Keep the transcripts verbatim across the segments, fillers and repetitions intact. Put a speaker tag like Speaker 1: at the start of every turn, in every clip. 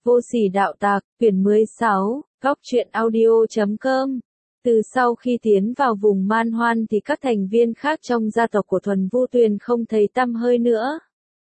Speaker 1: Vô sỉ đạo tặc, quyển mười sáu, góc truyện audio chấm com. Từ sau khi tiến vào vùng Man Hoan thì các thành viên khác trong gia tộc của Thuần Vu Tuyền không thấy tăm hơi nữa.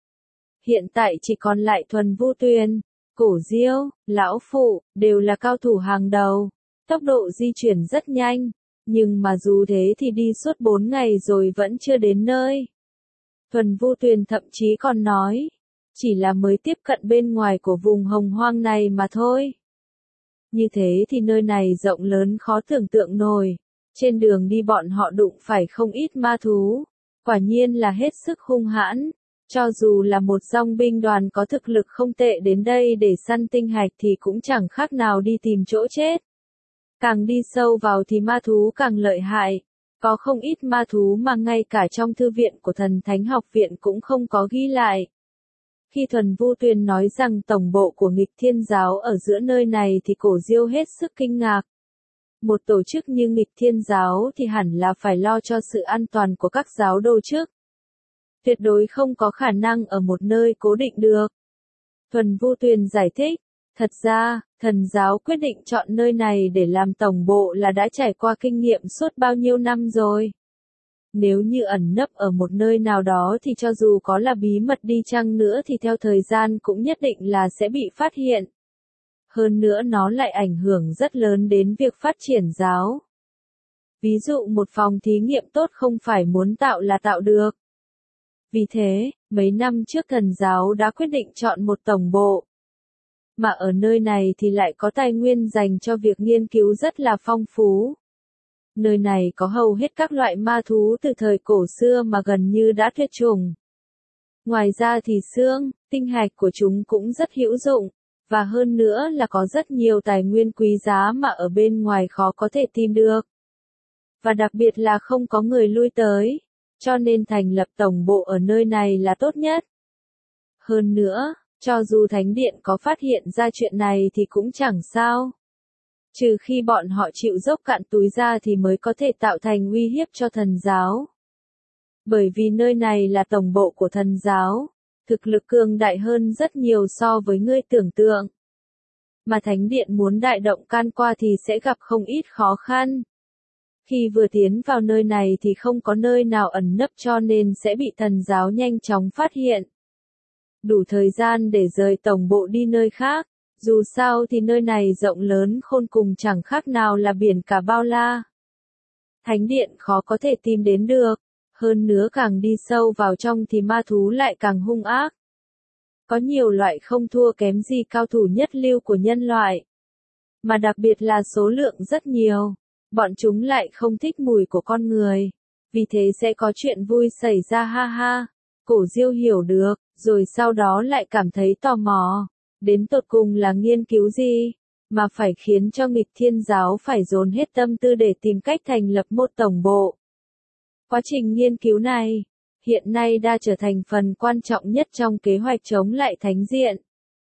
Speaker 1: Hiện tại chỉ còn lại Thuần Vu Tuyền, Cổ Diêu, Lão Phụ, đều là cao thủ hàng đầu. Tốc độ di chuyển rất nhanh, nhưng mà dù thế thì đi suốt bốn ngày rồi vẫn chưa đến nơi. Thuần Vu Tuyền thậm chí còn nói, chỉ là mới tiếp cận bên ngoài của vùng hồng hoang này mà thôi. Như thế thì nơi này rộng lớn khó tưởng tượng nổi. Trên đường đi bọn họ đụng phải không ít ma thú. Quả nhiên là hết sức hung hãn. Cho dù là một dòng binh đoàn có thực lực không tệ đến đây để săn tinh hạch thì cũng chẳng khác nào đi tìm chỗ chết. Càng đi sâu vào thì ma thú càng lợi hại. Có không ít ma thú mà ngay cả trong thư viện của Thần Thánh Học Viện cũng không có ghi lại. Khi Thuần Vu Tuyền nói rằng tổng bộ của nghịch thiên giáo ở giữa nơi này thì Cổ Diêu hết sức kinh ngạc. Một tổ chức như nghịch thiên giáo thì hẳn là phải lo cho sự an toàn của các giáo đồ trước. Tuyệt đối không có khả năng ở một nơi cố định được. Thuần Vu Tuyền giải thích, thật ra, thần giáo quyết định chọn nơi này để làm tổng bộ là đã trải qua kinh nghiệm suốt bao nhiêu năm rồi. Nếu như ẩn nấp ở một nơi nào đó thì cho dù có là bí mật đi chăng nữa thì theo thời gian cũng nhất định là sẽ bị phát hiện. Hơn nữa nó lại ảnh hưởng rất lớn đến việc phát triển giáo. Ví dụ một phòng thí nghiệm tốt không phải muốn tạo là tạo được. Vì thế, mấy năm trước thần giáo đã quyết định chọn một tổng bộ. Mà ở nơi này thì lại có tài nguyên dành cho việc nghiên cứu rất là phong phú. Nơi này có hầu hết các loại ma thú từ thời cổ xưa mà gần như đã tuyệt chủng. Ngoài ra thì xương, tinh hạch của chúng cũng rất hữu dụng, và hơn nữa là có rất nhiều tài nguyên quý giá mà ở bên ngoài khó có thể tìm được. Và đặc biệt là không có người lui tới, cho nên thành lập tổng bộ ở nơi này là tốt nhất. Hơn nữa, cho dù Thánh Điện có phát hiện ra chuyện này thì cũng chẳng sao. Trừ khi bọn họ chịu dốc cạn túi ra thì mới có thể tạo thành uy hiếp cho thần giáo. Bởi vì nơi này là tổng bộ của thần giáo, thực lực cường đại hơn rất nhiều so với ngươi tưởng tượng. Mà Thánh Điện muốn đại động can qua thì sẽ gặp không ít khó khăn. Khi vừa tiến vào nơi này thì không có nơi nào ẩn nấp cho nên sẽ bị thần giáo nhanh chóng phát hiện. Đủ thời gian để rời tổng bộ đi nơi khác. Dù sao thì nơi này rộng lớn khôn cùng chẳng khác nào là biển cả bao la. Thánh Điện khó có thể tìm đến được, hơn nữa càng đi sâu vào trong thì ma thú lại càng hung ác. Có nhiều loại không thua kém gì cao thủ nhất lưu của nhân loại. Mà đặc biệt là số lượng rất nhiều, bọn chúng lại không thích mùi của con người. Vì thế sẽ có chuyện vui xảy ra ha ha. Cổ Diêu hiểu được, rồi sau đó lại cảm thấy tò mò. Đến tột cùng là nghiên cứu gì, mà phải khiến cho nghịch thiên giáo phải dồn hết tâm tư để tìm cách thành lập một tổng bộ. Quá trình nghiên cứu này, hiện nay đã trở thành phần quan trọng nhất trong kế hoạch chống lại Thánh Điện.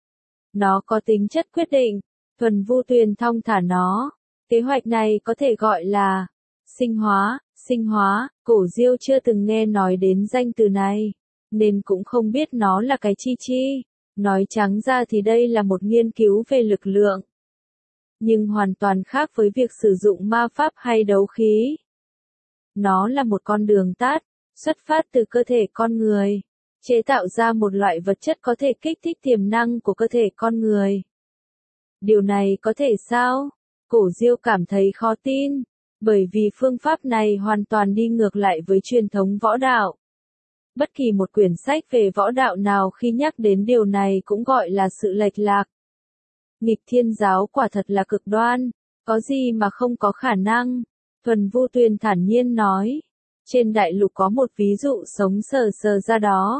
Speaker 1: Nó có tính chất quyết định, Thuần Vu Tuyền thong thả nó. Kế hoạch này có thể gọi là sinh hóa, sinh hóa, Cổ Diêu chưa từng nghe nói đến danh từ này, nên cũng không biết nó là cái chi chi. Nói trắng ra thì đây là một nghiên cứu về lực lượng. Nhưng hoàn toàn khác với việc sử dụng ma pháp hay đấu khí. Nó là một con đường tắt, xuất phát từ cơ thể con người, chế tạo ra một loại vật chất có thể kích thích tiềm năng của cơ thể con người. Điều này có thể sao? Cổ Diêu cảm thấy khó tin, bởi vì phương pháp này hoàn toàn đi ngược lại với truyền thống võ đạo. Bất kỳ một quyển sách về võ đạo nào khi nhắc đến điều này cũng gọi là sự lệch lạc. Nghịch thiên giáo quả thật là cực đoan, có gì mà không có khả năng. Thuần Vu Tuyền thản nhiên nói, trên đại lục có một ví dụ sống sờ sờ ra đó.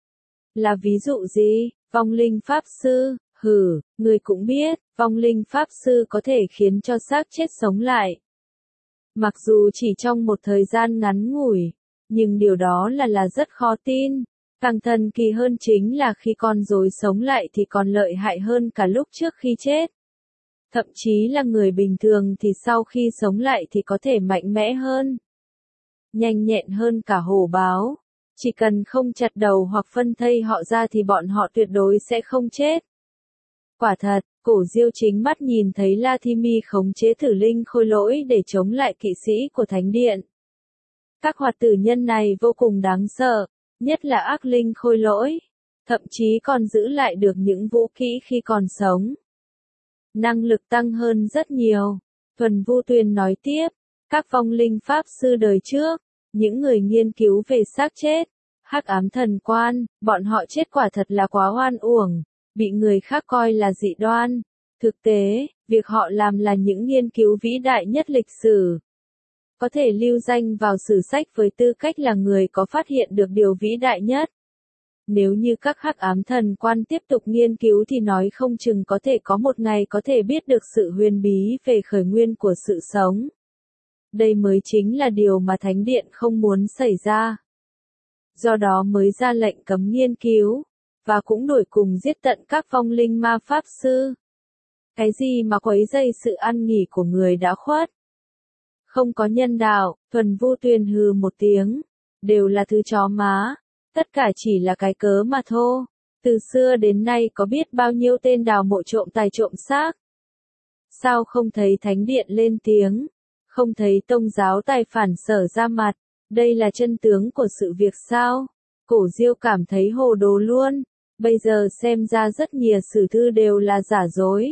Speaker 1: Là ví dụ gì? Vong linh pháp sư, hử, người cũng biết, vong linh pháp sư có thể khiến cho xác chết sống lại. Mặc dù chỉ trong một thời gian ngắn ngủi. Nhưng điều đó là là rất khó tin. Càng thần kỳ hơn chính là khi con rối sống lại thì còn lợi hại hơn cả lúc trước khi chết. Thậm chí là người bình thường thì sau khi sống lại thì có thể mạnh mẽ hơn. Nhanh nhẹn hơn cả hổ báo. Chỉ cần không chặt đầu hoặc phân thây họ ra thì bọn họ tuyệt đối sẽ không chết. Quả thật, Cổ Diêu chính mắt nhìn thấy La Thi Mi khống chế tử linh khôi lỗi để chống lại kỵ sĩ của Thánh Điện. Các hoạt tử nhân này vô cùng đáng sợ, nhất là ác linh khôi lỗi, thậm chí còn giữ lại được những vũ kỹ khi còn sống. Năng lực tăng hơn rất nhiều. Thuần Vu Tuyền nói tiếp, các vong linh pháp sư đời trước, những người nghiên cứu về xác chết, hắc ám thần quan, bọn họ chết quả thật là quá oan uổng, bị người khác coi là dị đoan. Thực tế, việc họ làm là những nghiên cứu vĩ đại nhất lịch sử. Có thể lưu danh vào sử sách với tư cách là người có phát hiện được điều vĩ đại nhất. Nếu như các hắc ám thần quan tiếp tục nghiên cứu thì nói không chừng có thể có một ngày có thể biết được sự huyền bí về khởi nguyên của sự sống. Đây mới chính là điều mà Thánh Điện không muốn xảy ra. Do đó mới ra lệnh cấm nghiên cứu, và cũng đuổi cùng giết tận các vong linh ma pháp sư. Cái gì mà quấy rầy sự an nghỉ của người đã khuất? Không có nhân đạo. Thuần Vu Tuyền hừ một tiếng, đều là thứ chó má, tất cả chỉ là cái cớ mà thôi. Từ xưa đến nay có biết bao nhiêu tên đào mộ trộm tài trộm xác. Sao không thấy Thánh Điện lên tiếng, không thấy tông giáo tài phản sở ra mặt, đây là chân tướng của sự việc sao? Cổ Diêu cảm thấy hồ đồ luôn, bây giờ xem ra rất nhiều sử thư đều là giả dối.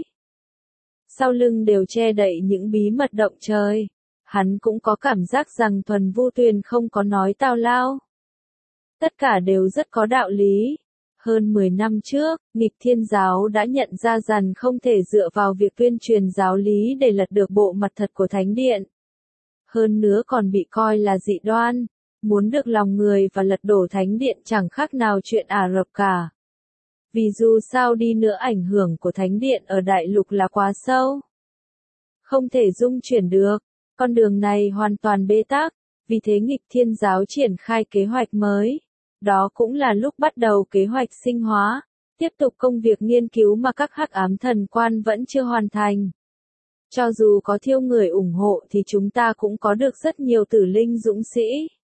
Speaker 1: Sau lưng đều che đậy những bí mật động trời. Hắn cũng có cảm giác rằng Thuần Vu Tuyền không có nói tào lao. Tất cả đều rất có đạo lý. Hơn mười năm trước, nghịch thiên giáo đã nhận ra rằng không thể dựa vào việc tuyên truyền giáo lý để lật được bộ mặt thật của Thánh Điện. Hơn nữa còn bị coi là dị đoan, muốn được lòng người và lật đổ Thánh Điện chẳng khác nào chuyện Ả Rập cả. Vì dù sao đi nữa ảnh hưởng của Thánh Điện ở Đại Lục là quá sâu. Không thể dung chuyển được. Con đường này hoàn toàn bế tắc, vì thế nghịch thiên giáo triển khai kế hoạch mới. Đó cũng là lúc bắt đầu kế hoạch sinh hóa, tiếp tục công việc nghiên cứu mà các hắc ám thần quan vẫn chưa hoàn thành. Cho dù có thiêu người ủng hộ thì chúng ta cũng có được rất nhiều tử linh dũng sĩ.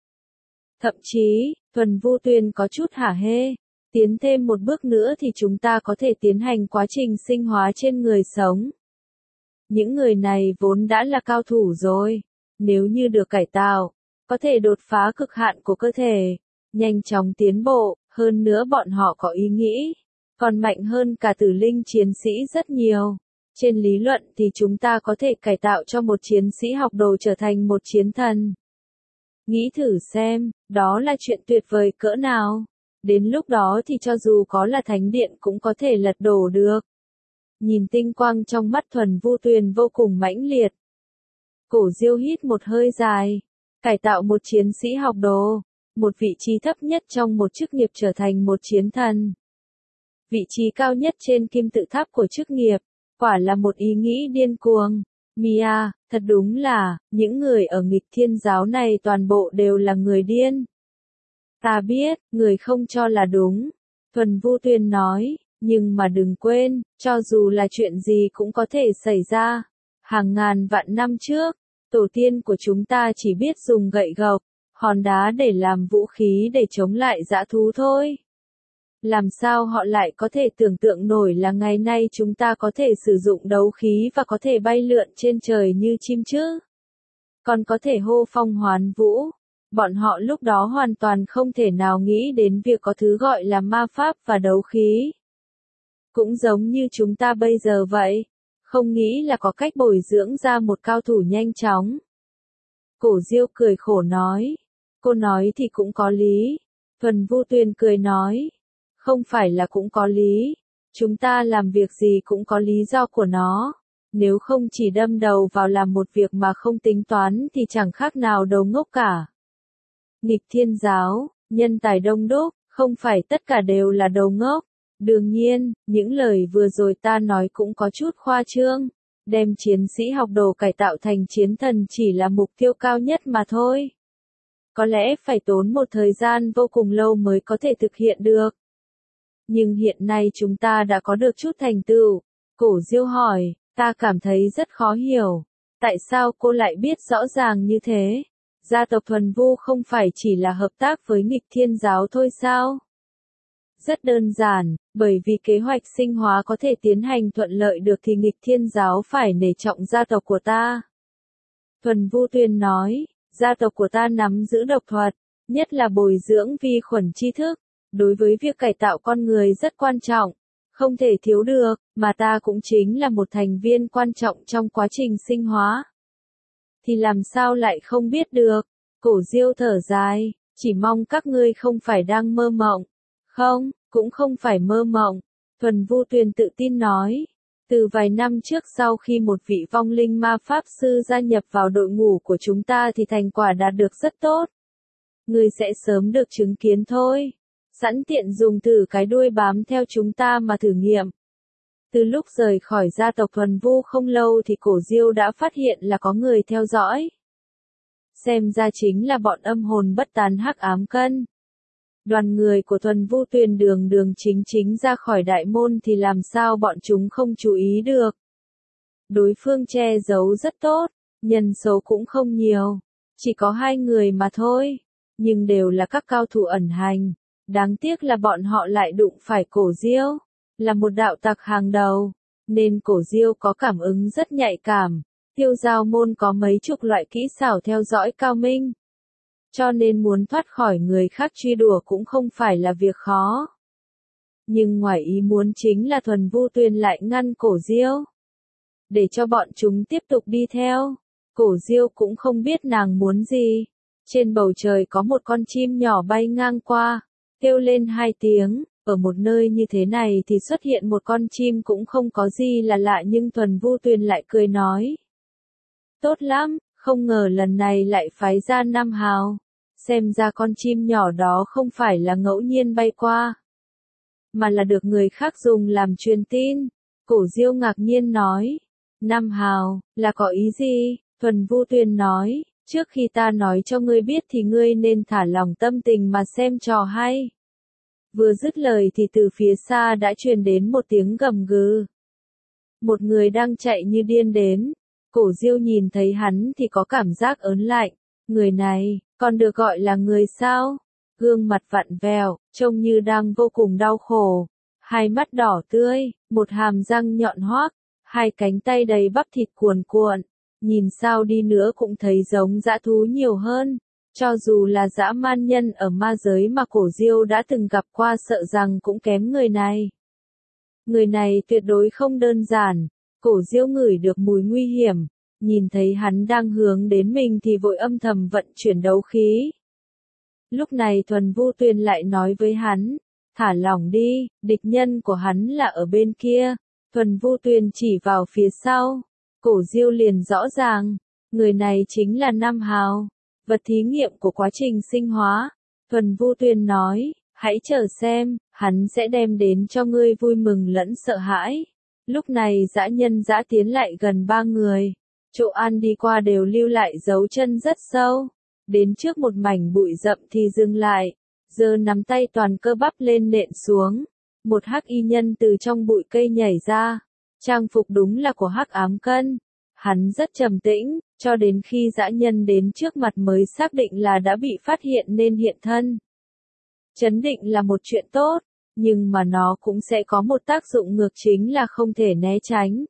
Speaker 1: Thậm chí, Thuần Vu Tuyền có chút hả hê, tiến thêm một bước nữa thì chúng ta có thể tiến hành quá trình sinh hóa trên người sống. Những người này vốn đã là cao thủ rồi, nếu như được cải tạo, có thể đột phá cực hạn của cơ thể, nhanh chóng tiến bộ, hơn nữa bọn họ có ý nghĩ, còn mạnh hơn cả tử linh chiến sĩ rất nhiều. Trên lý luận thì chúng ta có thể cải tạo cho một chiến sĩ học đồ trở thành một chiến thần. Nghĩ thử xem, đó là chuyện tuyệt vời cỡ nào. Đến lúc đó thì cho dù có là Thánh Điện cũng có thể lật đổ được. Nhìn tinh quang trong mắt Thuần Vu Tuyền vô cùng mãnh liệt. Cổ Diêu hít một hơi dài, cải tạo một chiến sĩ học đồ, một vị trí thấp nhất trong một chức nghiệp trở thành một chiến thần. Vị trí cao nhất trên kim tự tháp của chức nghiệp, quả là một ý nghĩ điên cuồng. Mia, thật đúng là, những người ở nghịch thiên giáo này toàn bộ đều là người điên. Ta biết, người không cho là đúng. Thuần Vu Tuyền nói. Nhưng mà đừng quên, cho dù là chuyện gì cũng có thể xảy ra. Hàng ngàn vạn năm trước, tổ tiên của chúng ta chỉ biết dùng gậy gộc, hòn đá để làm vũ khí để chống lại dã thú thôi. Làm sao họ lại có thể tưởng tượng nổi là ngày nay chúng ta có thể sử dụng đấu khí và có thể bay lượn trên trời như chim chứ? Còn có thể hô phong hoán vũ. Bọn họ lúc đó hoàn toàn không thể nào nghĩ đến việc có thứ gọi là ma pháp và đấu khí. Cũng giống như chúng ta bây giờ vậy, không nghĩ là có cách bồi dưỡng ra một cao thủ nhanh chóng. Cổ Diêu cười khổ nói, cô nói thì cũng có lý. Thuần Vu Tuyền cười nói, không phải là cũng có lý, chúng ta làm việc gì cũng có lý do của nó. Nếu không chỉ đâm đầu vào làm một việc mà không tính toán thì chẳng khác nào đầu ngốc cả. Nghịch thiên giáo, nhân tài đông đúc, không phải tất cả đều là đầu ngốc. Đương nhiên, những lời vừa rồi ta nói cũng có chút khoa trương. Đem chiến sĩ học đồ cải tạo thành chiến thần chỉ là mục tiêu cao nhất mà thôi. Có lẽ phải tốn một thời gian vô cùng lâu mới có thể thực hiện được. Nhưng hiện nay chúng ta đã có được chút thành tựu. Cổ Diêu hỏi, ta cảm thấy rất khó hiểu. Tại sao cô lại biết rõ ràng như thế? Gia tộc Thuần Vu không phải chỉ là hợp tác với nghịch thiên giáo thôi sao? Rất đơn giản, bởi vì kế hoạch sinh hóa có thể tiến hành thuận lợi được thì nghịch thiên giáo phải nể trọng gia tộc của ta. Thuần Vu Tuyền nói, gia tộc của ta nắm giữ độc thuật, nhất là bồi dưỡng vi khuẩn tri thức, đối với việc cải tạo con người rất quan trọng, không thể thiếu được, mà ta cũng chính là một thành viên quan trọng trong quá trình sinh hóa. Thì làm sao lại không biết được? Cổ Diêu thở dài, chỉ mong các ngươi không phải đang mơ mộng. Không, cũng không phải mơ mộng. Thuần Vu Tuyền tự tin nói. Từ vài năm trước sau khi một vị vong linh ma pháp sư gia nhập vào đội ngũ của chúng ta thì thành quả đạt được rất tốt. Ngươi sẽ sớm được chứng kiến thôi. Sẵn tiện dùng thử cái đuôi bám theo chúng ta mà thử nghiệm. Từ lúc rời khỏi gia tộc Thuần Vu không lâu thì Cổ Diêu đã phát hiện là có người theo dõi. Xem ra chính là bọn âm hồn bất tán hắc ám cân. Đoàn người của Thuần Vu Tuyền đường đường chính chính ra khỏi đại môn thì làm sao bọn chúng không chú ý được. Đối phương che giấu rất tốt, nhân số cũng không nhiều, chỉ có hai người mà thôi, nhưng đều là các cao thủ ẩn hành. Đáng tiếc là bọn họ lại đụng phải Cổ Diêu, là một đạo tặc hàng đầu, nên Cổ Diêu có cảm ứng rất nhạy cảm. Tiêu Giao môn có mấy chục loại kỹ xảo theo dõi cao minh. Cho nên muốn thoát khỏi người khác truy đuổi cũng không phải là việc khó. Nhưng ngoài ý muốn chính là Thuần Vu Tuyền lại ngăn Cổ Diêu, để cho bọn chúng tiếp tục đi theo. Cổ Diêu cũng không biết nàng muốn gì. Trên bầu trời có một con chim nhỏ bay ngang qua, kêu lên hai tiếng. Ở một nơi như thế này thì xuất hiện một con chim cũng không có gì là lạ, nhưng Thuần Vu Tuyền lại cười nói. Tốt lắm, không ngờ lần này lại phái ra Nam Hào. Xem ra con chim nhỏ đó không phải là ngẫu nhiên bay qua, mà là được người khác dùng làm truyền tin. Cổ Diêu ngạc nhiên nói. Nam Hào, là có ý gì? Thuần Vu Tuyền nói, trước khi ta nói cho ngươi biết thì ngươi nên thả lỏng tâm tình mà xem trò hay. Vừa dứt lời thì từ phía xa đã truyền đến một tiếng gầm gừ. Một người đang chạy như điên đến. Cổ Diêu nhìn thấy hắn thì có cảm giác ớn lạnh. Người này, còn được gọi là người sao? Gương mặt vặn vẹo, trông như đang vô cùng đau khổ. Hai mắt đỏ tươi, một hàm răng nhọn hoác, hai cánh tay đầy bắp thịt cuồn cuộn. Nhìn sao đi nữa cũng thấy giống dã thú nhiều hơn. Cho dù là dã man nhân ở ma giới mà Cổ Diêu đã từng gặp qua sợ rằng cũng kém người này. Người này tuyệt đối không đơn giản. Cổ Diêu ngửi được mùi nguy hiểm, nhìn thấy hắn đang hướng đến mình thì vội âm thầm vận chuyển đấu khí. Lúc này Thuần Vu Tuyền lại nói với hắn, thả lỏng đi, địch nhân của hắn là ở bên kia. Thuần Vu Tuyền chỉ vào phía sau. Cổ Diêu liền rõ ràng, người này chính là Nam Hào, vật thí nghiệm của quá trình sinh hóa. Thuần Vu Tuyền nói, hãy chờ xem, hắn sẽ đem đến cho ngươi vui mừng lẫn sợ hãi. Lúc này dã nhân dã tiến lại gần ba người. Chỗ An đi qua đều lưu lại dấu chân rất sâu. Đến trước một mảnh bụi rậm thì dừng lại. Giơ nắm tay toàn cơ bắp lên nện xuống. Một hắc y nhân từ trong bụi cây nhảy ra. Trang phục đúng là của hắc ám cân. Hắn rất trầm tĩnh, cho đến khi dã nhân đến trước mặt mới xác định là đã bị phát hiện nên hiện thân. Chấn định là một chuyện tốt, nhưng mà nó cũng sẽ có một tác dụng ngược, chính là không thể né tránh.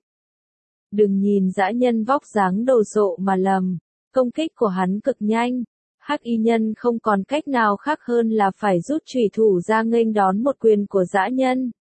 Speaker 1: Đừng nhìn dã nhân vóc dáng đồ sộ mà lầm, công kích của hắn cực nhanh. Hắc y nhân không còn cách nào khác hơn là phải rút chùy thủ ra nghênh đón một quyền của dã nhân.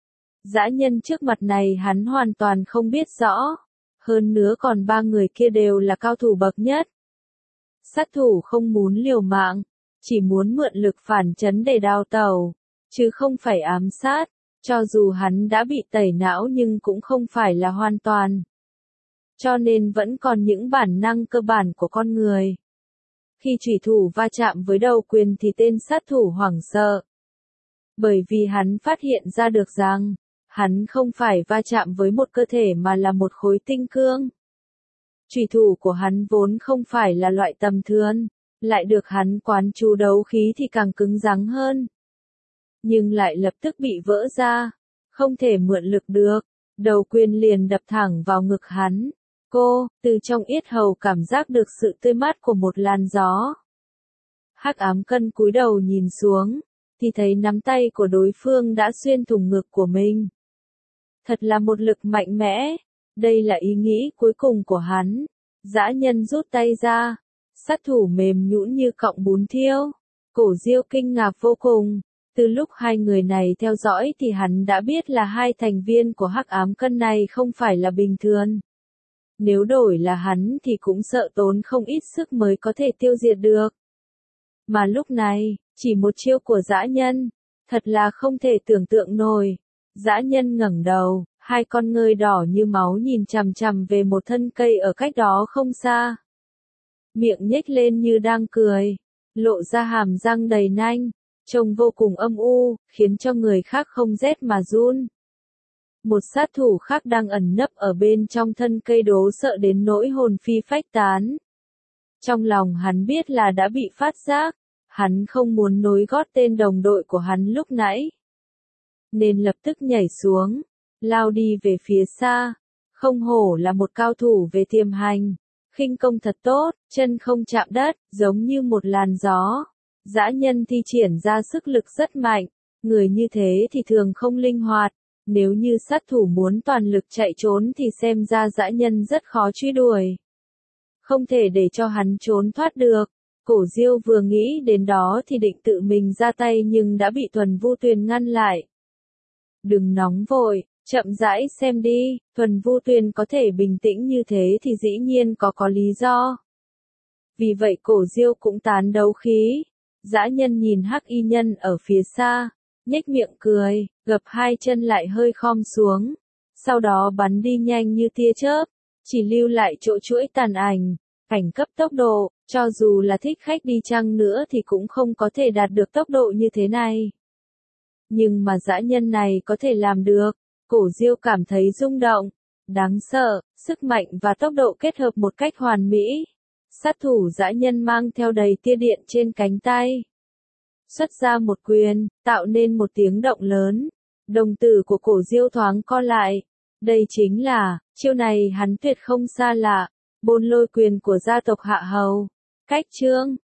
Speaker 1: Dã nhân trước mặt này hắn hoàn toàn không biết rõ. Hơn nữa còn ba người kia đều là cao thủ bậc nhất. Sát thủ không muốn liều mạng, chỉ muốn mượn lực phản chấn để đào tẩu, chứ không phải ám sát. Cho dù hắn đã bị tẩy não nhưng cũng không phải là hoàn toàn. Cho nên vẫn còn những bản năng cơ bản của con người. Khi chủy thủ va chạm với đầu quyền thì tên sát thủ hoảng sợ. Bởi vì hắn phát hiện ra được rằng, hắn không phải va chạm với một cơ thể mà là một khối tinh cương. Chủy thủ của hắn vốn không phải là loại tầm thường, lại được hắn quán chú đấu khí thì càng cứng rắn hơn. Nhưng lại lập tức bị vỡ ra, không thể mượn lực được, đầu quyền liền đập thẳng vào ngực hắn. Cô, từ trong yết hầu cảm giác được sự tươi mát của một làn gió. Hắc ám cân cúi đầu nhìn xuống, thì thấy nắm tay của đối phương đã xuyên thủng ngực của mình. Thật là một lực mạnh mẽ. Đây là ý nghĩ cuối cùng của hắn. Dã nhân rút tay ra. Sát thủ mềm nhũn như cọng bún thiêu. Cổ Diêu kinh ngạc vô cùng. Từ lúc hai người này theo dõi thì hắn đã biết là hai thành viên của Hắc Ám Cân này không phải là bình thường. Nếu đổi là hắn thì cũng sợ tốn không ít sức mới có thể tiêu diệt được. Mà lúc này, chỉ một chiêu của dã nhân, thật là không thể tưởng tượng nổi. Dã nhân ngẩng đầu, hai con ngươi đỏ như máu nhìn chằm chằm về một thân cây ở cách đó không xa. Miệng nhếch lên như đang cười, lộ ra hàm răng đầy nanh, trông vô cùng âm u, khiến cho người khác không rét mà run. Một sát thủ khác đang ẩn nấp ở bên trong thân cây đố sợ đến nỗi hồn phi phách tán. Trong lòng hắn biết là đã bị phát giác, hắn không muốn nối gót tên đồng đội của hắn lúc nãy. Nên lập tức nhảy xuống, lao đi về phía xa. Không hổ là một cao thủ về tiềm hành, khinh công thật tốt, chân không chạm đất, giống như một làn gió. Dã nhân thi triển ra sức lực rất mạnh, người như thế thì thường không linh hoạt. Nếu như sát thủ muốn toàn lực chạy trốn thì xem ra dã nhân rất khó truy đuổi. Không thể để cho hắn trốn thoát được. Cổ Diêu vừa nghĩ đến đó thì định tự mình ra tay nhưng đã bị Thuần Vu Tuyền ngăn lại. Đừng nóng vội, chậm rãi xem đi, Thuần Vu Tuyền có thể bình tĩnh như thế thì dĩ nhiên có có lý do. Vì vậy Cổ Diêu cũng tán đấu khí. Dã nhân nhìn Hắc Y nhân ở phía xa, nhếch miệng cười, gập hai chân lại hơi khom xuống, sau đó bắn đi nhanh như tia chớp, chỉ lưu lại chỗ chuỗi tàn ảnh, cảnh cấp tốc độ, cho dù là thích khách đi chăng nữa thì cũng không có thể đạt được tốc độ như thế này. Nhưng mà dã nhân này có thể làm được, Cổ Diêu cảm thấy rung động, đáng sợ, sức mạnh và tốc độ kết hợp một cách hoàn mỹ. Sát thủ dã nhân mang theo đầy tia điện trên cánh tay. Xuất ra một quyền, tạo nên một tiếng động lớn. Đồng tử của Cổ Diêu thoáng co lại. Đây chính là, chiêu này hắn tuyệt không xa lạ. Bôn lôi quyền của gia tộc Hạ Hầu. Cách chương.